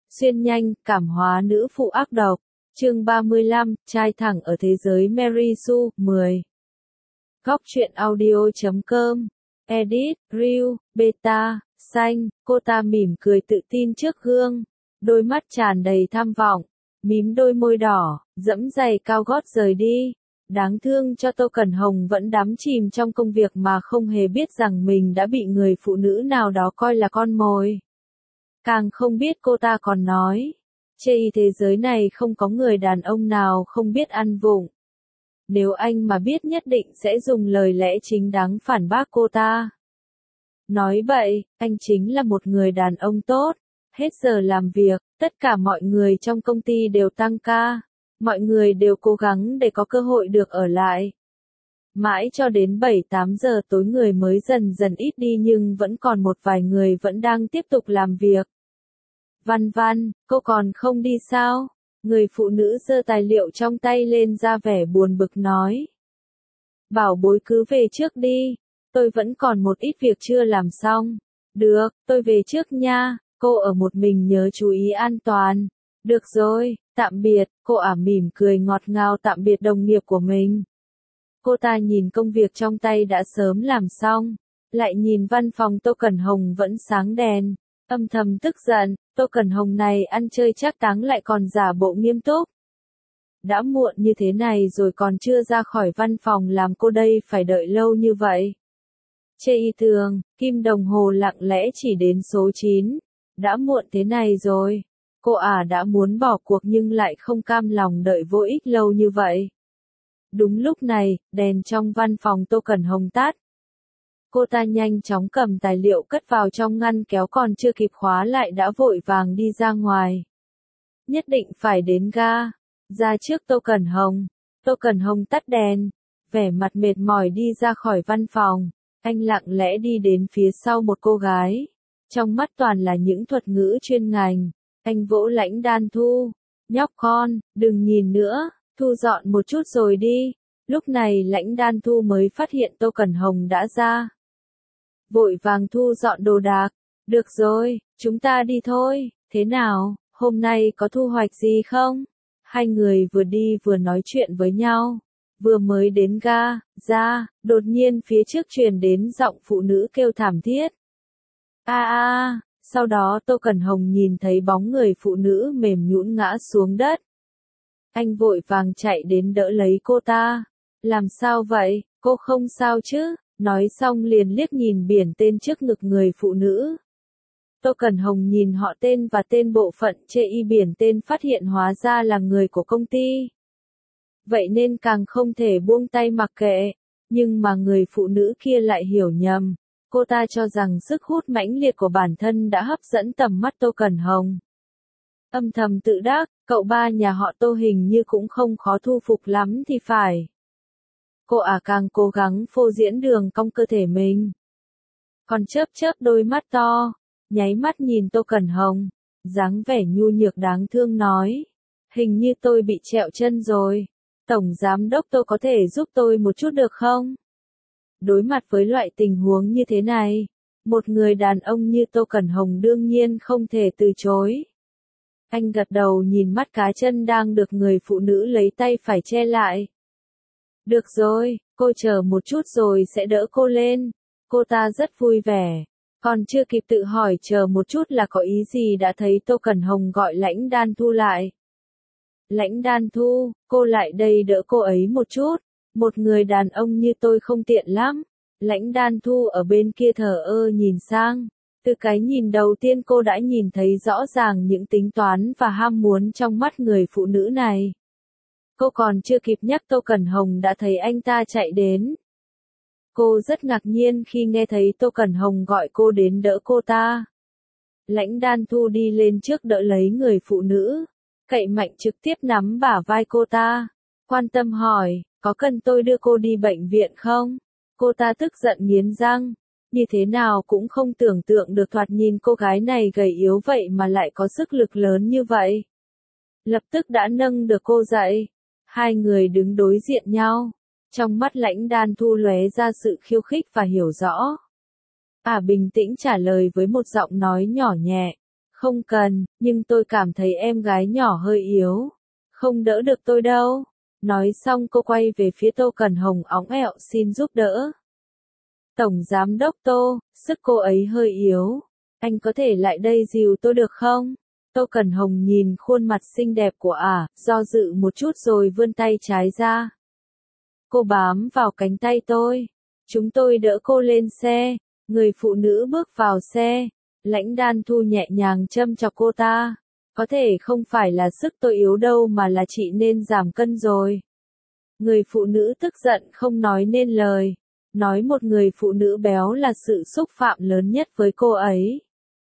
Xuyên nhanh, cảm hóa nữ phụ ác độc. Chương 35, trai thẳng ở thế giới Mary Sue, 10. Góc truyện audio.com. Edit, Reel, Beta, Xanh, cô ta mỉm cười tự tin trước gương. Đôi mắt tràn đầy tham vọng. Mím đôi môi đỏ, dẫm giày cao gót rời đi. Đáng thương cho Tô Cẩn Hồng vẫn đắm chìm trong công việc mà không hề biết rằng mình đã bị người phụ nữ nào đó coi là con mồi. Càng không biết cô ta còn nói, chê thế giới này không có người đàn ông nào không biết ăn vụng. Nếu anh mà biết nhất định sẽ dùng lời lẽ chính đáng phản bác cô ta. Nói bậy, anh chính là một người đàn ông tốt. Hết giờ làm việc, tất cả mọi người trong công ty đều tăng ca. Mọi người đều cố gắng để có cơ hội được ở lại. Mãi cho đến 7-8 giờ tối người mới dần dần ít đi nhưng vẫn còn một vài người vẫn đang tiếp tục làm việc. Văn Văn, cô còn không đi sao? Người phụ nữ giơ tài liệu trong tay lên ra vẻ buồn bực nói. Bảo bối cứ về trước đi, tôi vẫn còn một ít việc chưa làm xong. Được, tôi về trước nha, cô ở một mình nhớ chú ý an toàn. Được rồi, tạm biệt, cô ả mỉm cười ngọt ngào tạm biệt đồng nghiệp của mình. Cô ta nhìn công việc trong tay đã sớm làm xong, lại nhìn văn phòng Tô Cẩn Hồng vẫn sáng đèn, âm thầm tức giận, Tô Cẩn Hồng này ăn chơi chắc táng lại còn giả bộ nghiêm túc. Đã muộn như thế này rồi còn chưa ra khỏi văn phòng làm cô đây phải đợi lâu như vậy. Chê y thường, kim đồng hồ lặng lẽ chỉ đến số 9, đã muộn thế này rồi. Cô ả đã muốn bỏ cuộc nhưng lại không cam lòng đợi vô ích lâu như vậy. Đúng lúc này, đèn trong văn phòng Tô Cẩn Hồng tắt. Cô ta nhanh chóng cầm tài liệu cất vào trong ngăn kéo còn chưa kịp khóa lại đã vội vàng đi ra ngoài. Nhất định phải đến ga. Ra trước Tô Cẩn Hồng. Tô Cẩn Hồng tắt đèn. Vẻ mặt mệt mỏi đi ra khỏi văn phòng. Anh lặng lẽ đi đến phía sau một cô gái. Trong mắt toàn là những thuật ngữ chuyên ngành. Anh vỗ Lãnh Đan Thu. Nhóc con, đừng nhìn nữa, thu dọn một chút rồi đi. Lúc này Lãnh Đan Thu mới phát hiện Tô Cẩn Hồng đã ra. Vội vàng thu dọn đồ đạc. Được rồi, chúng ta đi thôi, thế nào, hôm nay có thu hoạch gì không? Hai người vừa đi vừa nói chuyện với nhau. Vừa mới đến ga, ra, đột nhiên phía trước truyền đến giọng phụ nữ kêu thảm thiết. Sau đó Tô Cẩn Hồng nhìn thấy bóng người phụ nữ mềm nhũn ngã xuống đất. Anh vội vàng chạy đến đỡ lấy cô ta. Làm sao vậy, cô không sao chứ? Nói xong liền liếc nhìn biển tên trước ngực người phụ nữ. Tô Cẩn Hồng nhìn họ tên và tên bộ phận chê y biển tên phát hiện hóa ra là người của công ty. Vậy nên càng không thể buông tay mặc kệ. Nhưng mà người phụ nữ kia lại hiểu nhầm. Cô ta cho rằng sức hút mãnh liệt của bản thân đã hấp dẫn tầm mắt Tô Cẩn Hồng. Âm thầm tự đắc, cậu ba nhà họ Tô hình như cũng không khó thu phục lắm thì phải. Cô ả càng cố gắng phô diễn đường cong cơ thể mình. Còn chớp chớp đôi mắt to, nháy mắt nhìn Tô Cẩn Hồng, dáng vẻ nhu nhược đáng thương nói. Hình như tôi bị trẹo chân rồi. Tổng giám đốc Tô có thể giúp tôi một chút được không? Đối mặt với loại tình huống như thế này, một người đàn ông như Tô Cẩn Hồng đương nhiên không thể từ chối. Anh gật đầu nhìn mắt cá chân đang được người phụ nữ lấy tay phải che lại. Được rồi, cô chờ một chút rồi sẽ đỡ cô lên. Cô ta rất vui vẻ. Còn chưa kịp tự hỏi chờ một chút là có ý gì đã thấy Tô Cẩn Hồng gọi Lãnh Đan Thu lại. Lãnh Đan Thu, cô lại đây đỡ cô ấy một chút. Một người đàn ông như tôi không tiện lắm. Lãnh Đan Thu ở bên kia thờ ơ nhìn sang. Từ cái nhìn đầu tiên cô đã nhìn thấy rõ ràng những tính toán và ham muốn trong mắt người phụ nữ này. Cô còn chưa kịp nhắc Tô Cẩn Hồng đã thấy anh ta chạy đến. Cô rất ngạc nhiên khi nghe thấy Tô Cẩn Hồng gọi cô đến đỡ cô ta. Lãnh Đan Thu đi lên trước đỡ lấy người phụ nữ. Cậy mạnh trực tiếp nắm bả vai cô ta. Quan tâm hỏi, có cần tôi đưa cô đi bệnh viện không? Cô ta tức giận nghiến răng. Như thế nào cũng không tưởng tượng được thoạt nhìn cô gái này gầy yếu vậy mà lại có sức lực lớn như vậy. Lập tức đã nâng được cô dậy. Hai người đứng đối diện nhau. Trong mắt Lãnh Đan Thu lóe ra sự khiêu khích và hiểu rõ. Bình tĩnh trả lời với một giọng nói nhỏ nhẹ. Không cần, nhưng tôi cảm thấy em gái nhỏ hơi yếu. Không đỡ được tôi đâu. Nói xong cô quay về phía Tô Cẩn Hồng óng ẹo xin giúp đỡ. Tổng giám đốc Tô, sức cô ấy hơi yếu. Anh có thể lại đây dìu tôi được không? Tô Cẩn Hồng nhìn khuôn mặt xinh đẹp của do dự một chút rồi vươn tay trái ra. Cô bám vào cánh tay tôi. Chúng tôi đỡ cô lên xe. Người phụ nữ bước vào xe. Lãnh Đan Thu nhẹ nhàng châm chọc cô ta. Có thể không phải là sức tôi yếu đâu mà là chị nên giảm cân rồi. Người phụ nữ tức giận không nói nên lời. Nói một người phụ nữ béo là sự xúc phạm lớn nhất với cô ấy.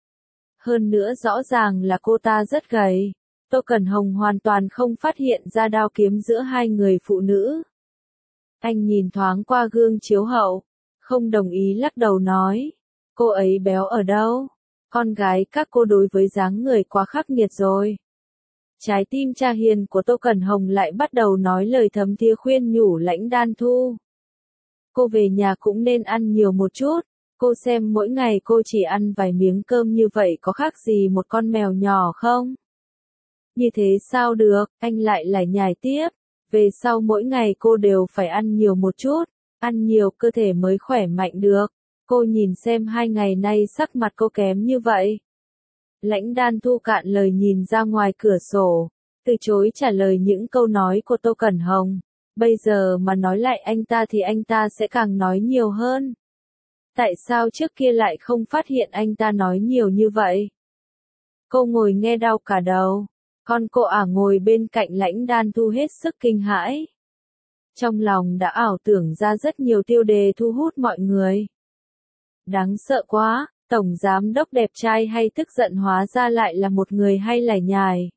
Hơn nữa rõ ràng là cô ta rất gầy. Tô Cẩn Hồng hoàn toàn không phát hiện ra đao kiếm giữa hai người phụ nữ. Anh nhìn thoáng qua gương chiếu hậu. Không đồng ý lắc đầu nói. Cô ấy béo ở đâu? Con gái các cô đối với dáng người quá khắc nghiệt rồi. Trái tim cha hiền của Tô Cẩn Hồng lại bắt đầu nói lời thấm thía khuyên nhủ Lãnh Đan Thu. Cô về nhà cũng nên ăn nhiều một chút. Cô xem mỗi ngày cô chỉ ăn vài miếng cơm như vậy có khác gì một con mèo nhỏ không? Như thế sao được, anh lại lải nhải tiếp. Về sau mỗi ngày cô đều phải ăn nhiều một chút. Ăn nhiều cơ thể mới khỏe mạnh được. Cô nhìn xem 2 ngày nay sắc mặt cô kém như vậy. Lãnh Đan Thu cạn lời nhìn ra ngoài cửa sổ. Từ chối trả lời những câu nói của Tô Cẩn Hồng. Bây giờ mà nói lại anh ta thì anh ta sẽ càng nói nhiều hơn. Tại sao trước kia lại không phát hiện anh ta nói nhiều như vậy? Cô ngồi nghe đau cả đầu. Con cô ngồi bên cạnh Lãnh Đan Thu hết sức kinh hãi. Trong lòng đã ảo tưởng ra rất nhiều tiêu đề thu hút mọi người. Đáng sợ quá, tổng giám đốc đẹp trai hay tức giận hóa ra lại là một người hay lải nhải.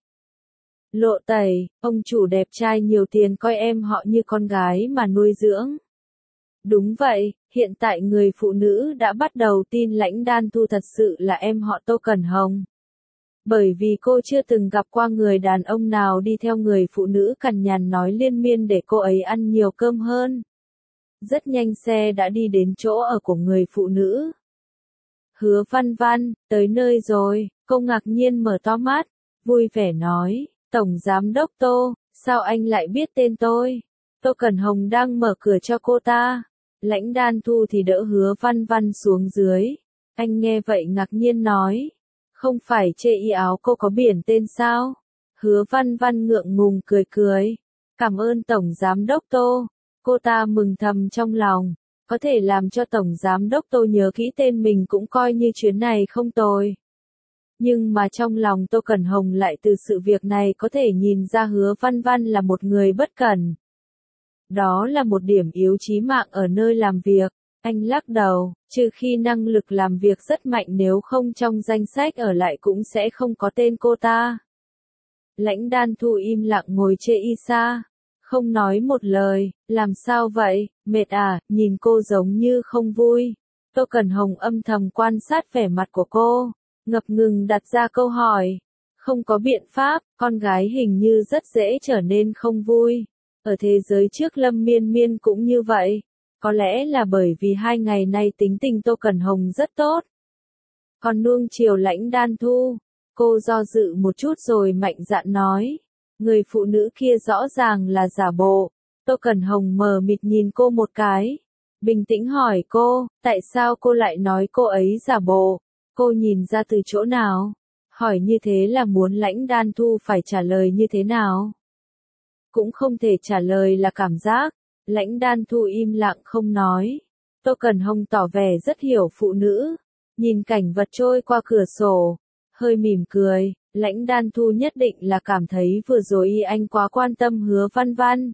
Lộ tẩy, ông chủ đẹp trai nhiều tiền coi em họ như con gái mà nuôi dưỡng. Đúng vậy, hiện tại người phụ nữ đã bắt đầu tin Lãnh Đan Thu thật sự là em họ Tô Cẩn Hồng. Bởi vì cô chưa từng gặp qua người đàn ông nào đi theo người phụ nữ cằn nhằn nói liên miên để cô ấy ăn nhiều cơm hơn. Rất nhanh xe đã đi đến chỗ ở của người phụ nữ. Hứa Văn Văn, tới nơi rồi, cô ngạc nhiên mở to mắt, vui vẻ nói, Tổng Giám đốc Tô, sao anh lại biết tên tôi? Tô Cẩn Hồng đang mở cửa cho cô ta. Lãnh Đan Thu thì đỡ Hứa Văn Văn xuống dưới. Anh nghe vậy ngạc nhiên nói, không phải chê y áo cô có biển tên sao? Hứa Văn Văn ngượng ngùng cười cười. Cảm ơn Tổng Giám đốc Tô. Cô ta mừng thầm trong lòng. Có thể làm cho Tổng Giám đốc Tô nhớ kỹ tên mình cũng coi như chuyến này không tồi. Nhưng mà trong lòng Tô Cẩn Hồng lại từ sự việc này có thể nhìn ra Hứa Văn Văn là một người bất cẩn. Đó là một điểm yếu chí mạng ở nơi làm việc. Anh lắc đầu, trừ khi năng lực làm việc rất mạnh nếu không trong danh sách ở lại cũng sẽ không có tên cô ta. Lãnh Đan Thu im lặng ngồi chê y xa. Không nói một lời, làm sao vậy, mệt nhìn cô giống như không vui. Tô Cẩn Hồng âm thầm quan sát vẻ mặt của cô, ngập ngừng đặt ra câu hỏi. Không có biện pháp, con gái hình như rất dễ trở nên không vui. Ở thế giới trước Lâm Miên Miên cũng như vậy. Có lẽ là bởi vì 2 ngày nay tính tình Tô Cẩn Hồng rất tốt. Còn nuông chiều Lãnh Đan Thu, cô do dự một chút rồi mạnh dạn nói. Người phụ nữ kia rõ ràng là giả bộ. Tô Cẩn Hồng mờ mịt nhìn cô một cái. Bình tĩnh hỏi cô, tại sao cô lại nói cô ấy giả bộ? Cô nhìn ra từ chỗ nào? Hỏi như thế là muốn Lãnh Đan Thu phải trả lời như thế nào? Cũng không thể trả lời là cảm giác. Lãnh Đan Thu im lặng không nói. Tô Cẩn Hồng tỏ vẻ rất hiểu phụ nữ. Nhìn cảnh vật trôi qua cửa sổ. Hơi mỉm cười. Lãnh Đan Thu nhất định là cảm thấy vừa rồi anh quá quan tâm Hứa Văn Văn.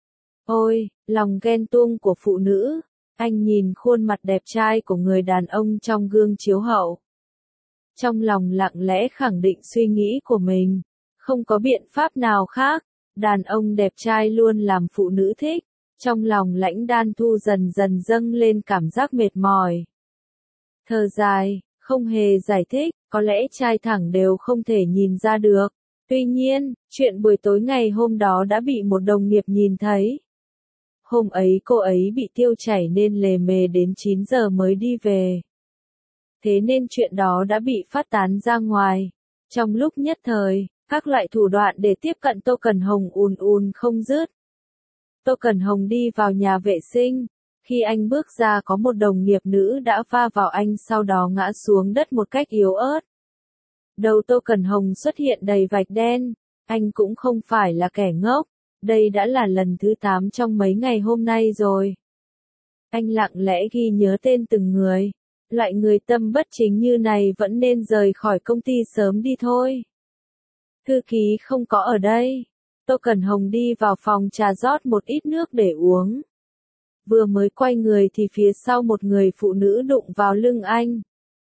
Ôi, lòng ghen tuông của phụ nữ. Anh nhìn khuôn mặt đẹp trai của người đàn ông trong gương chiếu hậu. Trong lòng lặng lẽ khẳng định suy nghĩ của mình. Không có biện pháp nào khác. Đàn ông đẹp trai luôn làm phụ nữ thích. Trong lòng Lãnh Đan Thu dần dần dâng lên cảm giác mệt mỏi. Thở dài, không hề giải thích, có lẽ trai thẳng đều không thể nhìn ra được. Tuy nhiên, chuyện buổi tối ngày hôm đó đã bị một đồng nghiệp nhìn thấy. Hôm ấy cô ấy bị tiêu chảy nên lề mề đến 9 giờ mới đi về. Thế nên chuyện đó đã bị phát tán ra ngoài. Trong lúc nhất thời, các loại thủ đoạn để tiếp cận Tô Cẩn Hồng ùn không dứt. Tô Cẩn Hồng đi vào nhà vệ sinh. Khi anh bước ra có một đồng nghiệp nữ đã va vào anh sau đó ngã xuống đất một cách yếu ớt. Đầu Tô Cẩn Hồng xuất hiện đầy vạch đen. Anh cũng không phải là kẻ ngốc. Đây đã là lần thứ 8 trong mấy ngày hôm nay rồi. Anh lặng lẽ ghi nhớ tên từng người. Loại người tâm bất chính như này vẫn nên rời khỏi công ty sớm đi thôi. Thư ký không có ở đây. Tô Cẩn Hồng đi vào phòng trà rót một ít nước để uống. Vừa mới quay người thì phía sau một người phụ nữ đụng vào lưng anh.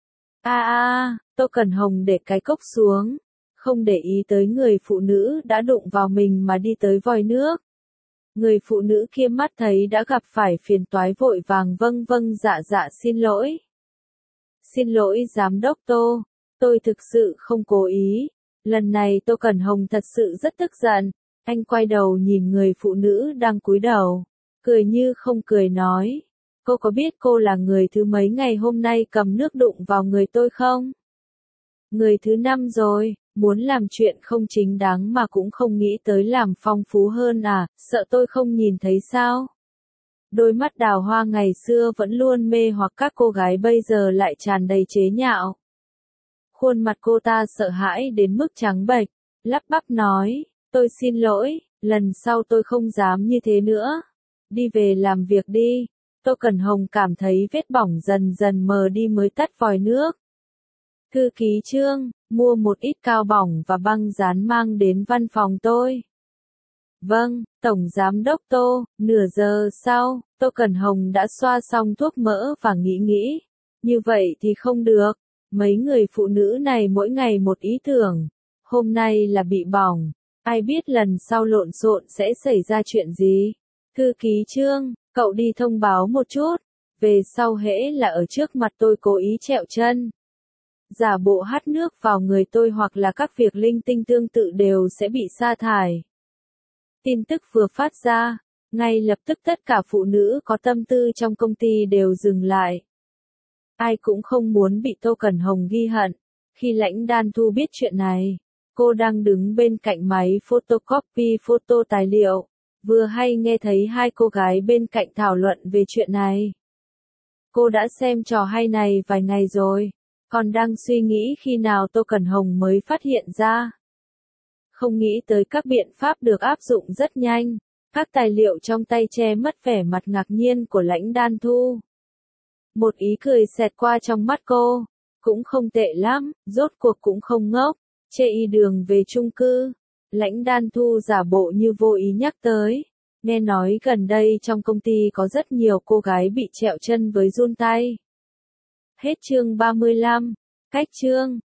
Tô Cẩn Hồng để cái cốc xuống. Không để ý tới người phụ nữ đã đụng vào mình mà đi tới vòi nước. Người phụ nữ kia mắt thấy đã gặp phải phiền toái vội vàng vâng dạ xin lỗi. Xin lỗi giám đốc Tô, tôi thực sự không cố ý. Lần này Tô Cẩn Hồng thật sự rất tức giận. Anh quay đầu nhìn người phụ nữ đang cúi đầu. Cười như không cười nói. Cô có biết cô là người thứ mấy ngày hôm nay cầm nước đụng vào người tôi không? Người thứ 5 rồi, muốn làm chuyện không chính đáng mà cũng không nghĩ tới làm phong phú hơn à, sợ tôi không nhìn thấy sao? Đôi mắt đào hoa ngày xưa vẫn luôn mê hoặc các cô gái bây giờ lại tràn đầy chế nhạo. Khuôn mặt cô ta sợ hãi đến mức trắng bệch, lắp bắp nói, tôi xin lỗi, lần sau tôi không dám như thế nữa. Đi về làm việc đi. Tô Cẩn Hồng cảm thấy vết bỏng dần dần mờ đi mới tắt vòi nước. Thư ký Trương, mua một ít cao bỏng và băng dán mang đến văn phòng tôi. Vâng, Tổng Giám đốc Tô. Nửa giờ sau, Tô Cẩn Hồng đã xoa xong thuốc mỡ và nghĩ. Như vậy thì không được. Mấy người phụ nữ này mỗi ngày một ý tưởng. Hôm nay là bị bỏng. Ai biết lần sau lộn xộn sẽ xảy ra chuyện gì. Thư ký Trương, cậu đi thông báo một chút. Về sau hễ là ở trước mặt tôi cố ý trẹo chân. Giả bộ hắt nước vào người tôi hoặc là các việc linh tinh tương tự đều sẽ bị sa thải. Tin tức vừa phát ra, ngay lập tức tất cả phụ nữ có tâm tư trong công ty đều dừng lại. Ai cũng không muốn bị Tô Cẩn Hồng ghi hận. Khi Lãnh Đan Thu biết chuyện này, cô đang đứng bên cạnh máy photocopy photo tài liệu, vừa hay nghe thấy hai cô gái bên cạnh thảo luận về chuyện này. Cô đã xem trò hay này vài ngày rồi, còn đang suy nghĩ khi nào Tô Cẩn Hồng mới phát hiện ra. Không nghĩ tới các biện pháp được áp dụng rất nhanh, các tài liệu trong tay che mất vẻ mặt ngạc nhiên của Lãnh Đan Thu. Một ý cười xẹt qua trong mắt cô, cũng không tệ lắm, rốt cuộc cũng không ngốc, chê y đường về chung cư. Lãnh Đan Thu giả bộ như vô ý nhắc tới, nghe nói gần đây trong công ty có rất nhiều cô gái bị trẹo chân với giun tay. Hết chương 35, cách chương.